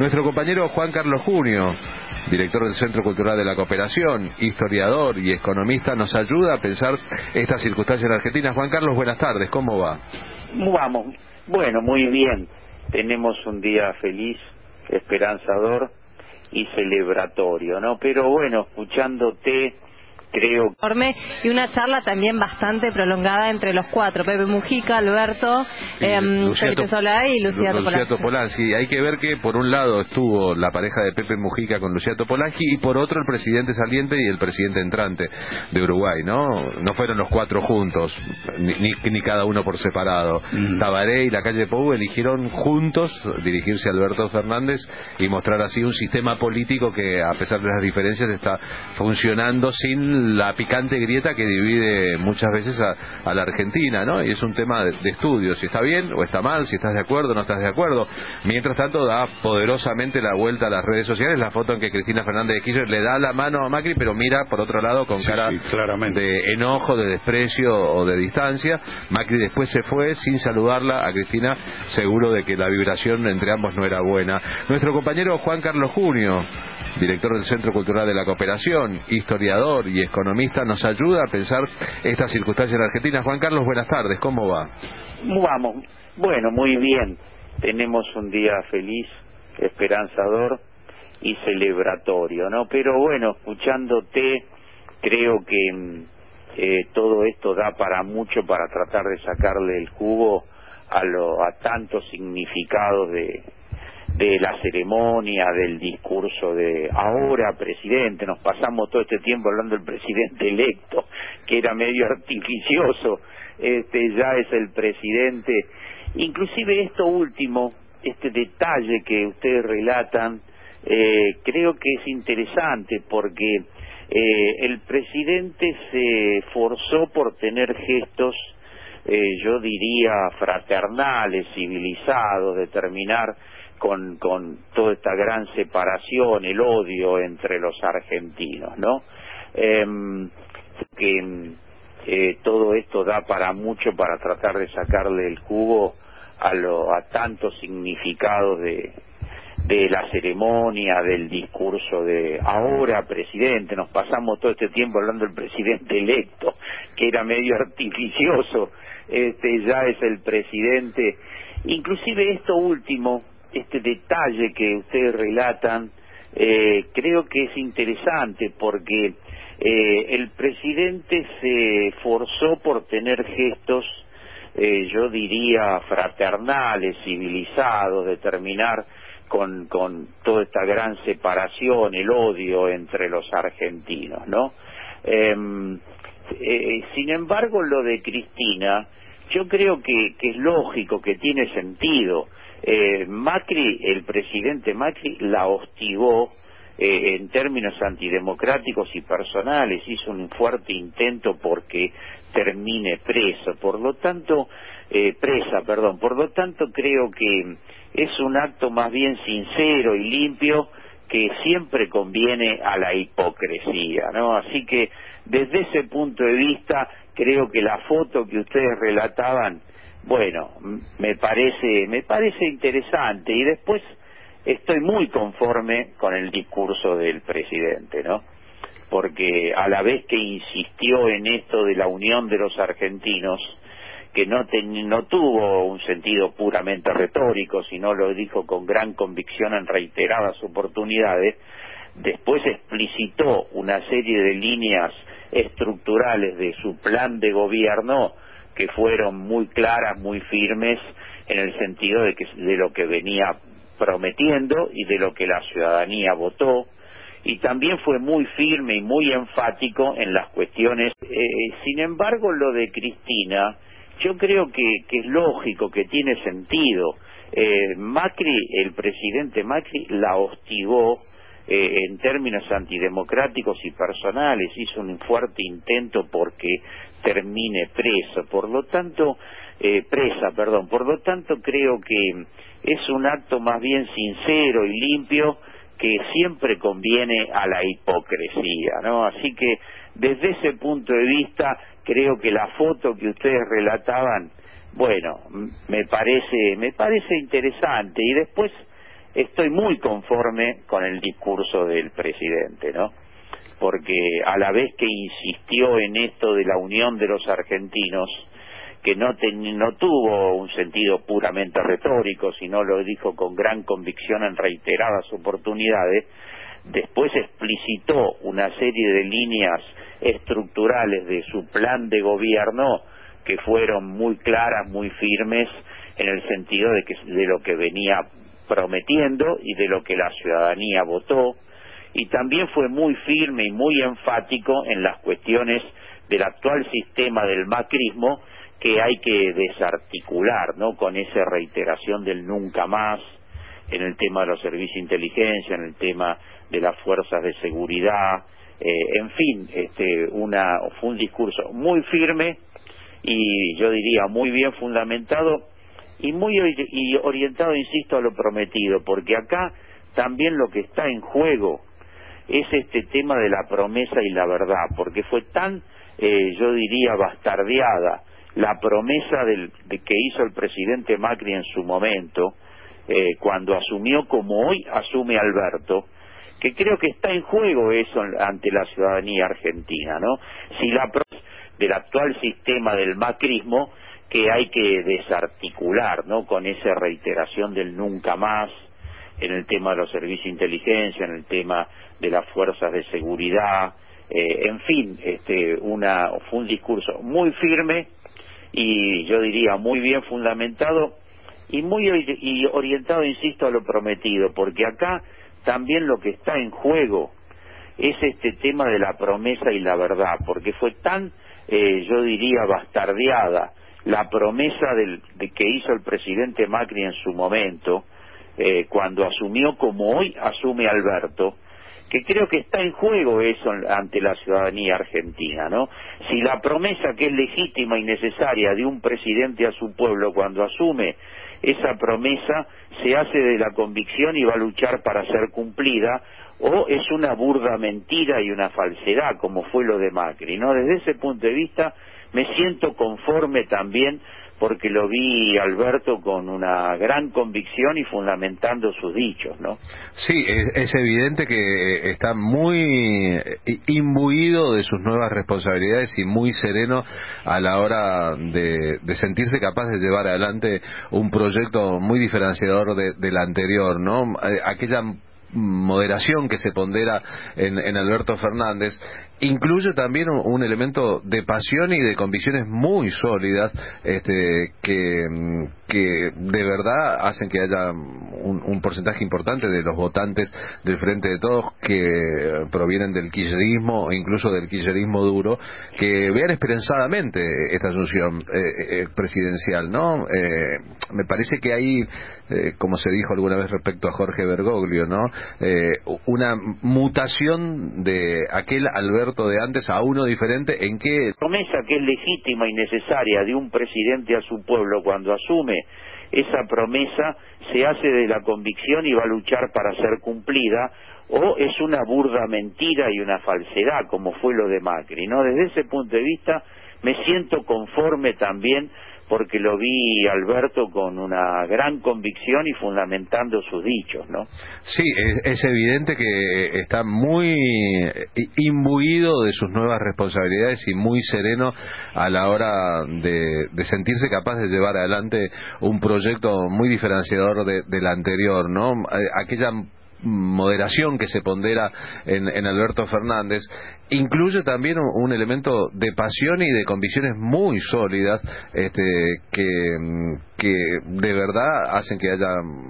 Nuestro compañero Juan Carlos Junio, director del Centro Cultural de la Cooperación, historiador y economista, nos ayuda a pensar estas circunstancias en Argentina. Juan Carlos, buenas tardes, ¿cómo va? Vamos, bueno, muy bien. Tenemos un día feliz, esperanzador y celebratorio, ¿no? Pero bueno, escuchándote, creo... Y una charla también bastante prolongada entre los cuatro, Pepe Mujica, Alberto, Felipe Solá y Lucía Topolansky. Hay que ver que por un lado estuvo la pareja de Pepe Mujica con Lucía Topolansky y por otro el presidente saliente y el presidente entrante de Uruguay, ¿no? No fueron los cuatro juntos, ni cada uno por separado. Tabaré y la calle Pou eligieron juntos dirigirse a Alberto Fernández y mostrar así un sistema político que, a pesar de las diferencias, está funcionando sin la picante grieta que divide muchas veces a la Argentina, ¿no? Y es un tema de estudio, si está bien o está mal, si estás de acuerdo o no estás de acuerdo. Mientras tanto, da poderosamente la vuelta a las redes sociales la foto en que Cristina Fernández de Kirchner le da la mano a Macri, pero mira por otro lado con cara de enojo, de desprecio o de distancia. Macri después se fue sin saludarla a Cristina, seguro de que la vibración entre ambos no era buena. Nuestro compañero Juan Carlos Junio, director del Centro Cultural de la Cooperación, historiador y economista, nos ayuda a pensar estas circunstancias en Argentina. Juan Carlos, buenas tardes, ¿cómo va? Vamos, bueno, muy bien. Tenemos un día feliz, esperanzador y celebratorio, ¿no? Pero bueno, escuchándote, creo que todo esto da para mucho para tratar de sacarle el jugo a tantos significados de la ceremonia, del discurso de ahora presidente. Nos pasamos todo este tiempo hablando del presidente electo, que era medio artificioso, ya es el presidente. Inclusive esto último, este detalle que ustedes relatan, creo que es interesante porque el presidente se esforzó por tener gestos, yo diría fraternales, civilizados, de terminar con toda esta gran separación, el odio entre los argentinos, ¿no? Todo esto da para mucho para tratar de sacarle el jugo a tantos significados de la ceremonia, del discurso de ahora presidente. Nos pasamos todo este tiempo hablando del presidente electo, que era medio artificioso, ya es el presidente. Inclusive esto último, este detalle que ustedes relatan, creo que es interesante porque el presidente se esforzó por tener gestos, yo diría fraternales, civilizados, de terminar con toda esta gran separación, el odio entre los argentinos, ¿no? Sin embargo, lo de Cristina, yo creo que es lógico, que tiene sentido. Macri, el presidente Macri, la hostigó en términos antidemocráticos y personales, hizo un fuerte intento porque termine preso, por lo tanto, por lo tanto creo que es un acto más bien sincero y limpio que siempre conviene a la hipocresía, ¿no? Así que desde ese punto de vista creo que la foto que ustedes relataban, bueno, me parece interesante, y después estoy muy conforme con el discurso del presidente, ¿no? Porque a la vez que insistió en esto de la unión de los argentinos, que no tuvo un sentido puramente retórico, sino lo dijo con gran convicción en reiteradas oportunidades, después explicitó una serie de líneas estructurales de su plan de gobierno que fueron muy claras, muy firmes, en el sentido de lo que venía prometiendo y de lo que la ciudadanía votó, y también fue muy firme y muy enfático en las cuestiones. Sin embargo, lo de Cristina, yo creo que es lógico, que tiene sentido. Macri, el presidente Macri, la hostigó en términos antidemocráticos y personales, hizo un fuerte intento porque termine preso, por lo tanto creo que es un acto más bien sincero y limpio que siempre conviene a la hipocresía, ¿no? Así que desde ese punto de vista creo que la foto que ustedes relataban, bueno, me parece interesante, y después estoy muy conforme con el discurso del presidente, ¿no? Porque a la vez que insistió en esto de la unión de los argentinos, que no tuvo un sentido puramente retórico, sino lo dijo con gran convicción en reiteradas oportunidades, después explicitó una serie de líneas estructurales de su plan de gobierno que fueron muy claras, muy firmes, en el sentido de lo que venía prometiendo y de lo que la ciudadanía votó, y también fue muy firme y muy enfático en las cuestiones del actual sistema del macrismo, que hay que desarticular, ¿no?, con esa reiteración del nunca más, en el tema de los servicios de inteligencia, en el tema de las fuerzas de seguridad, en fin, fue un discurso muy firme y yo diría muy bien fundamentado y orientado, insisto, a lo prometido, porque acá también lo que está en juego es este tema de la promesa y la verdad, porque fue tan, yo diría, bastardeada la promesa que hizo el presidente Macri en su momento, cuando asumió como hoy asume Alberto, que creo que está en juego eso ante la ciudadanía argentina, ¿no? Si la promesa del actual sistema del macrismo, que hay que desarticular, ¿no?, con esa reiteración del nunca más, en el tema de los servicios de inteligencia, en el tema de las fuerzas de seguridad, en fin, fue un discurso muy firme y yo diría muy bien fundamentado y orientado, insisto, a lo prometido, porque acá también lo que está en juego es este tema de la promesa y la verdad, porque fue tan, yo diría, bastardeada la promesa que hizo el presidente Macri en su momento, cuando asumió como hoy asume Alberto, que creo que está en juego eso ante la ciudadanía argentina, ¿no? Si la promesa, que es legítima y necesaria, de un presidente a su pueblo cuando asume, esa promesa se hace de la convicción y va a luchar para ser cumplida, o es una burda mentira y una falsedad, como fue lo de Macri, ¿no? Desde ese punto de vista me siento conforme también, porque lo vi, Alberto, con una gran convicción y fundamentando sus dichos, ¿no? Sí, es evidente que está muy imbuido de sus nuevas responsabilidades y muy sereno a la hora de sentirse capaz de llevar adelante un proyecto muy diferenciador del anterior, ¿no? Aquella moderación que se pondera en Alberto Fernández incluye también un elemento de pasión y de convicciones muy sólidas, que de verdad hacen que haya un porcentaje importante de los votantes del Frente de Todos que provienen del kirchnerismo o incluso del kirchnerismo duro, que vean esperanzadamente esta asunción presidencial, ¿no? Me parece que hay, como se dijo alguna vez respecto a Jorge Bergoglio, ¿no?, una mutación de aquel Alberto de antes a uno diferente, en que promesa que es legítima y necesaria de un presidente a su pueblo cuando asume, esa promesa se hace de la convicción y va a luchar para ser cumplida, o es una burda mentira y una falsedad, como fue lo de Macri, ¿no? Desde ese punto de vista me siento conforme también, porque lo vi, Alberto, con una gran convicción y fundamentando sus dichos, ¿no? Sí, es evidente que está muy imbuido de sus nuevas responsabilidades y muy sereno a la hora de sentirse capaz de llevar adelante un proyecto muy diferenciador del anterior, ¿no? Aquella moderación que se pondera en Alberto Fernández incluye también un elemento de pasión y de convicciones muy sólidas, que de verdad hacen que haya